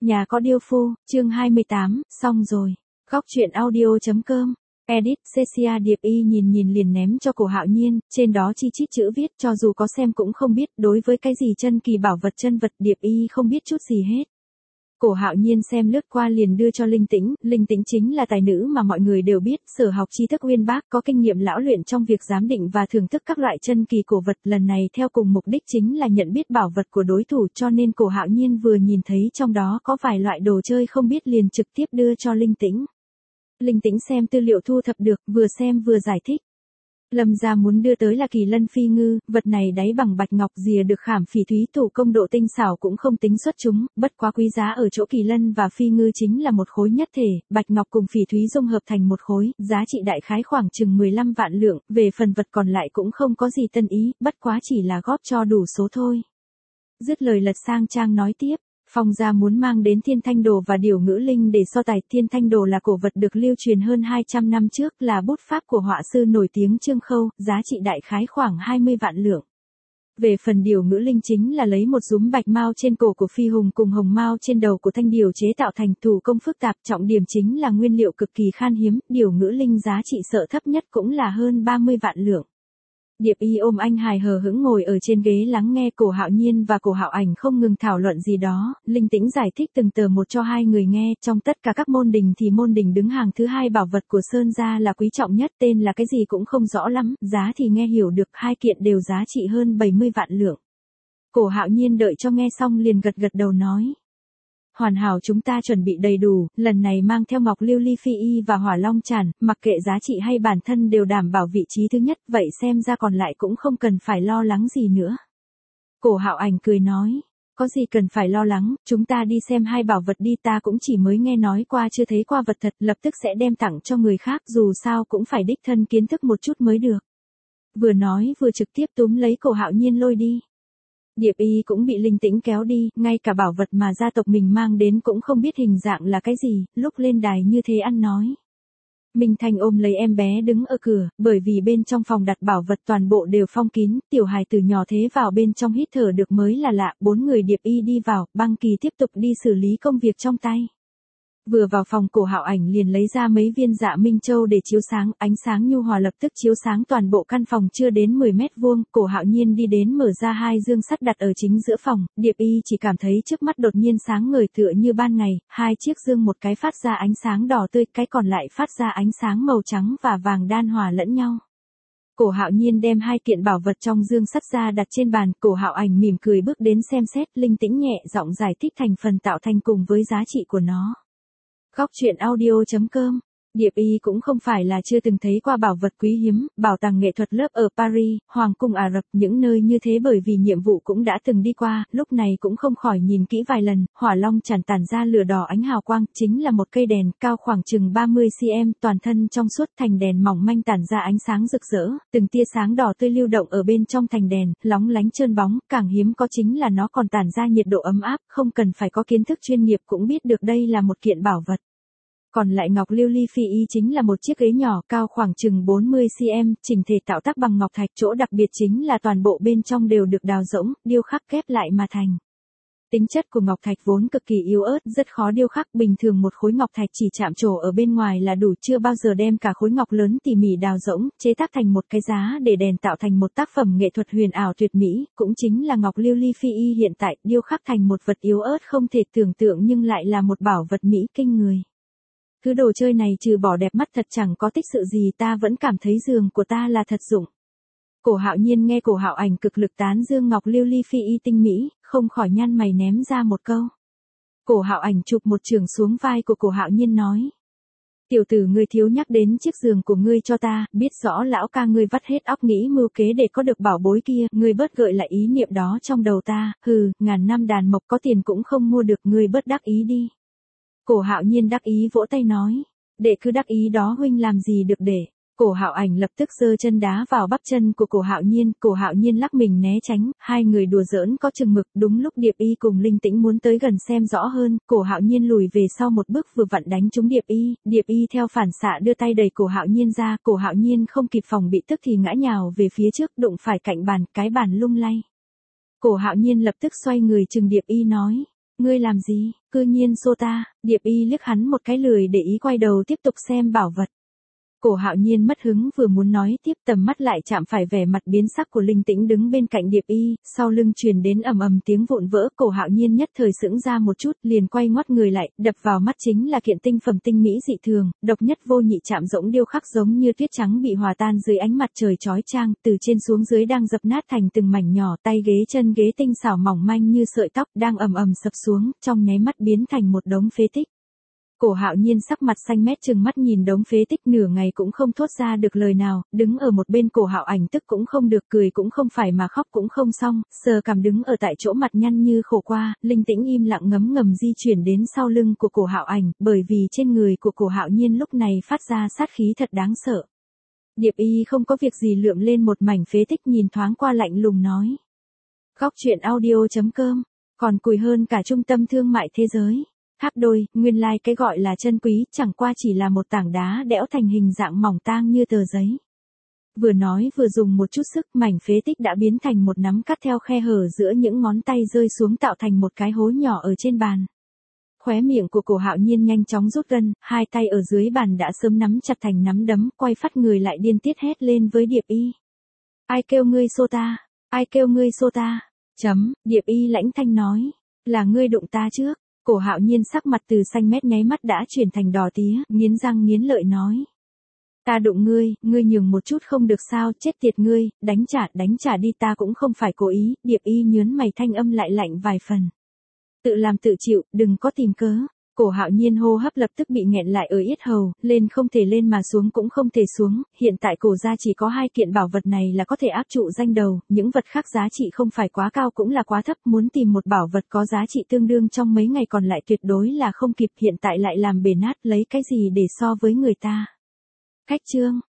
Nhà có điêu phu, chương 28, xong rồi. Góc truyện audio.com. Edit, Cecia Điệp Y nhìn liền ném cho Cổ Hạo Nhiên, trên đó chi chít chữ viết cho dù có xem cũng không biết, đối với cái gì chân kỳ bảo vật chân vật Điệp Y không biết chút gì hết. Cổ Hạo Nhiên xem lướt qua liền đưa cho Linh Tĩnh chính là tài nữ mà mọi người đều biết, sở học tri thức uyên bác, có kinh nghiệm lão luyện trong việc giám định và thưởng thức các loại chân kỳ cổ vật, lần này theo cùng mục đích chính là nhận biết bảo vật của đối thủ, cho nên Cổ Hạo Nhiên vừa nhìn thấy trong đó có vài loại đồ chơi không biết liền trực tiếp đưa cho Linh Tĩnh. Linh Tĩnh xem tư liệu thu thập được, vừa xem vừa giải thích. Lâm gia muốn đưa tới là kỳ lân phi ngư, vật này đáy bằng bạch ngọc rìa được khảm phỉ thúy thủ công độ tinh xảo cũng không tính xuất chúng, bất quá quý giá ở chỗ kỳ lân và phi ngư chính là một khối nhất thể, bạch ngọc cùng phỉ thúy dung hợp thành một khối, giá trị đại khái khoảng chừng 15 vạn lượng, về phần vật còn lại cũng không có gì tân ý, bất quá chỉ là góp cho đủ số thôi. Dứt lời lật sang trang nói tiếp. Phong gia muốn mang đến Thiên Thanh Đồ và Điểu Ngữ Linh để so tài. Thiên Thanh Đồ là cổ vật được lưu truyền hơn 200 năm trước, là bút pháp của họa sư nổi tiếng Trương Khâu, giá trị đại khái khoảng 20 vạn lượng. Về phần Điểu Ngữ Linh chính là lấy một dúm bạch mao trên cổ của phi hùng cùng hồng mao trên đầu của thanh điểu chế tạo thành, thủ công phức tạp, trọng điểm chính là nguyên liệu cực kỳ khan hiếm, Điểu Ngữ Linh giá trị sợ thấp nhất cũng là hơn 30 vạn lượng. Điệp Y ôm anh hài hờ hững ngồi ở trên ghế lắng nghe Cổ Hạo Nhiên và Cổ Hạo Ảnh không ngừng thảo luận gì đó, Linh Tĩnh giải thích từng tờ một cho hai người nghe, trong tất cả các môn đình thì môn đình đứng hàng thứ hai, bảo vật của Sơn gia là quý trọng nhất, tên là cái gì cũng không rõ lắm, giá thì nghe hiểu được, hai kiện đều giá trị hơn 70 vạn lượng. Cổ Hạo Nhiên đợi cho nghe xong liền gật đầu nói. Hoàn hảo, chúng ta chuẩn bị đầy đủ, lần này mang theo ngọc lưu ly phi y và hỏa long tràn, mặc kệ giá trị hay bản thân đều đảm bảo vị trí thứ nhất, vậy xem ra còn lại cũng không cần phải lo lắng gì nữa. Cổ Hạo Ảnh cười nói, có gì cần phải lo lắng, chúng ta đi xem hai bảo vật đi, ta cũng chỉ mới nghe nói qua chưa thấy qua vật thật, lập tức sẽ đem tặng cho người khác, dù sao cũng phải đích thân kiến thức một chút mới được. Vừa nói vừa trực tiếp túm lấy Cổ Hạo Nhiên lôi đi. Điệp Y cũng bị Linh Tĩnh kéo đi, ngay cả bảo vật mà gia tộc mình mang đến cũng không biết hình dạng là cái gì, lúc lên đài như thế ăn nói. Minh Thanh ôm lấy em bé đứng ở cửa, bởi vì bên trong phòng đặt bảo vật toàn bộ đều phong kín, tiểu hài từ nhỏ thế vào bên trong hít thở được mới là lạ, 4 người Điệp Y đi vào, Băng Kỳ tiếp tục đi xử lý công việc trong tay. Vừa vào phòng, Cổ Hạo Ảnh liền lấy ra mấy viên dạ minh châu để chiếu sáng, ánh sáng nhu hòa lập tức chiếu sáng toàn bộ căn phòng chưa đến 10 mét vuông, Cổ Hạo Nhiên đi đến mở ra hai dương sắt đặt ở chính giữa phòng, Điệp Y chỉ cảm thấy trước mắt đột nhiên sáng ngời tựa như ban ngày, hai chiếc dương một cái phát ra ánh sáng đỏ tươi, cái còn lại phát ra ánh sáng màu trắng và vàng đan hòa lẫn nhau. Cổ Hạo Nhiên đem hai kiện bảo vật trong dương sắt ra đặt trên bàn, Cổ Hạo Ảnh mỉm cười bước đến xem xét, Linh Tĩnh nhẹ giọng giải thích thành phần tạo thành cùng với giá trị của nó. Góc truyện audio.com. Điệp Y cũng không phải là chưa từng thấy qua bảo vật quý hiếm, bảo tàng nghệ thuật lớp ở Paris, Hoàng cung Ả Rập, những nơi như thế bởi vì nhiệm vụ cũng đã từng đi qua, lúc này cũng không khỏi nhìn kỹ vài lần, hỏa long tràn tản ra lửa đỏ ánh hào quang, chính là một cây đèn cao khoảng chừng 30 cm, toàn thân trong suốt, thành đèn mỏng manh tản ra ánh sáng rực rỡ, từng tia sáng đỏ tươi lưu động ở bên trong thành đèn, lóng lánh trơn bóng, càng hiếm có chính là nó còn tản ra nhiệt độ ấm áp, không cần phải có kiến thức chuyên nghiệp cũng biết được đây là một kiện bảo vật. Còn lại ngọc lưu ly phi y chính là một chiếc ghế nhỏ cao khoảng chừng 40 cm, chỉnh thể tạo tác bằng ngọc thạch, chỗ đặc biệt chính là toàn bộ bên trong đều được đào rỗng, điêu khắc ghép lại mà thành. Tính chất của ngọc thạch vốn cực kỳ yếu ớt, rất khó điêu khắc, bình thường một khối ngọc thạch chỉ chạm trổ ở bên ngoài là đủ, chưa bao giờ đem cả khối ngọc lớn tỉ mỉ đào rỗng, chế tác thành một cái giá để đèn tạo thành một tác phẩm nghệ thuật huyền ảo tuyệt mỹ, cũng chính là ngọc lưu ly phi y hiện tại, điêu khắc thành một vật yếu ớt không thể tưởng tượng nhưng lại là một bảo vật mỹ kinh người. Thứ đồ chơi này trừ bỏ đẹp mắt thật chẳng có tích sự gì, ta vẫn cảm thấy giường của ta là thật dụng. Cổ Hạo Nhiên nghe Cổ Hạo Ảnh cực lực tán dương ngọc lưu ly phi y tinh mỹ, không khỏi nhăn mày ném ra một câu. Cổ Hạo Ảnh chụp một chưởng xuống vai của Cổ Hạo Nhiên nói. Tiểu tử, ngươi thiếu nhắc đến chiếc giường của ngươi cho ta, biết rõ lão ca ngươi vắt hết óc nghĩ mưu kế để có được bảo bối kia, ngươi bớt gợi lại ý niệm đó trong đầu ta, hừ, ngàn năm đàn mộc có tiền cũng không mua được, ngươi bớt đắc ý đi. Cổ Hạo Nhiên đắc ý vỗ tay nói, đệ cứ đắc ý đó huynh làm gì được để. Cổ Hạo Ảnh lập tức giơ chân đá vào bắp chân của Cổ Hạo Nhiên lắc mình né tránh, hai người đùa giỡn có chừng mực, đúng lúc Điệp Y cùng Linh Tĩnh muốn tới gần xem rõ hơn, Cổ Hạo Nhiên lùi về sau một bước vừa vặn đánh trúng Điệp Y theo phản xạ đưa tay đẩy Cổ Hạo Nhiên ra, Cổ Hạo Nhiên không kịp phòng bị tức thì ngã nhào về phía trước, đụng phải cạnh bàn, cái bàn lung lay. Cổ Hạo Nhiên lập tức xoay người chừng Điệp Y nói. Ngươi làm gì, cư nhiên xô ta, Điệp Y liếc hắn một cái lười để ý quay đầu tiếp tục xem bảo vật. Cổ Hạo Nhiên mất hứng vừa muốn nói tiếp tầm mắt lại chạm phải vẻ mặt biến sắc của Linh Tĩnh đứng bên cạnh Điệp Y, sau lưng truyền đến ầm ầm tiếng vụn vỡ, Cổ Hạo Nhiên nhất thời sững ra một chút, liền quay ngoắt người lại, đập vào mắt chính là kiện tinh phẩm tinh mỹ dị thường, độc nhất vô nhị chạm rỗng điêu khắc giống như tuyết trắng bị hòa tan dưới ánh mặt trời chói chang, từ trên xuống dưới đang dập nát thành từng mảnh nhỏ, tay ghế chân ghế tinh xảo mỏng manh như sợi tóc đang ầm ầm sập xuống, trong nháy mắt biến thành một đống phế tích. Cổ Hạo Nhiên sắc mặt xanh mét trừng mắt nhìn đống phế tích nửa ngày cũng không thốt ra được lời nào, đứng ở một bên Cổ Hạo Ảnh tức cũng không được, cười cũng không phải mà khóc cũng không xong, sờ cằm đứng ở tại chỗ mặt nhăn như khổ qua, Linh Tĩnh im lặng ngấm ngầm di chuyển đến sau lưng của Cổ Hạo Ảnh, bởi vì trên người của Cổ Hạo Nhiên lúc này phát ra sát khí thật đáng sợ. Điệp Y không có việc gì lượm lên một mảnh phế tích nhìn thoáng qua lạnh lùng nói. Góc truyện audio.com, còn cùi hơn cả trung tâm thương mại thế giới. Tháp đôi, nguyên lai cái gọi là chân quý, chẳng qua chỉ là một tảng đá đẽo thành hình dạng mỏng tang như tờ giấy. Vừa nói vừa dùng một chút sức, mảnh phế tích đã biến thành một nắm cắt theo khe hở giữa những ngón tay rơi xuống tạo thành một cái hố nhỏ ở trên bàn. Khóe miệng của Cổ Hạo Nhiên nhanh chóng rút gân, hai tay ở dưới bàn đã sớm nắm chặt thành nắm đấm, quay phát người lại điên tiết hét lên với Điệp Y. Ai kêu ngươi xô ta? Ai kêu ngươi xô ta? Điệp Y lãnh thanh nói. Là ngươi đụng ta trước. Cổ Hạo Nhiên sắc mặt từ xanh mét nháy mắt đã chuyển thành đỏ tía, nghiến răng nghiến lợi nói. Ta đụng ngươi, ngươi nhường một chút không được sao, chết tiệt ngươi, đánh trả đi, ta cũng không phải cố ý, Điệp Y nhớn mày thanh âm lại lạnh vài phần. Tự làm tự chịu, đừng có tìm cớ. Cổ Hạo Nhiên hô hấp lập tức bị nghẹn lại ở yết hầu, lên không thể lên mà xuống cũng không thể xuống, hiện tại cổ gia chỉ có 2 kiện bảo vật này là có thể áp trụ danh đầu, những vật khác giá trị không phải quá cao cũng là quá thấp, muốn tìm một bảo vật có giá trị tương đương trong mấy ngày còn lại tuyệt đối là không kịp, hiện tại lại làm bể nát, lấy cái gì để so với người ta. Khách trương,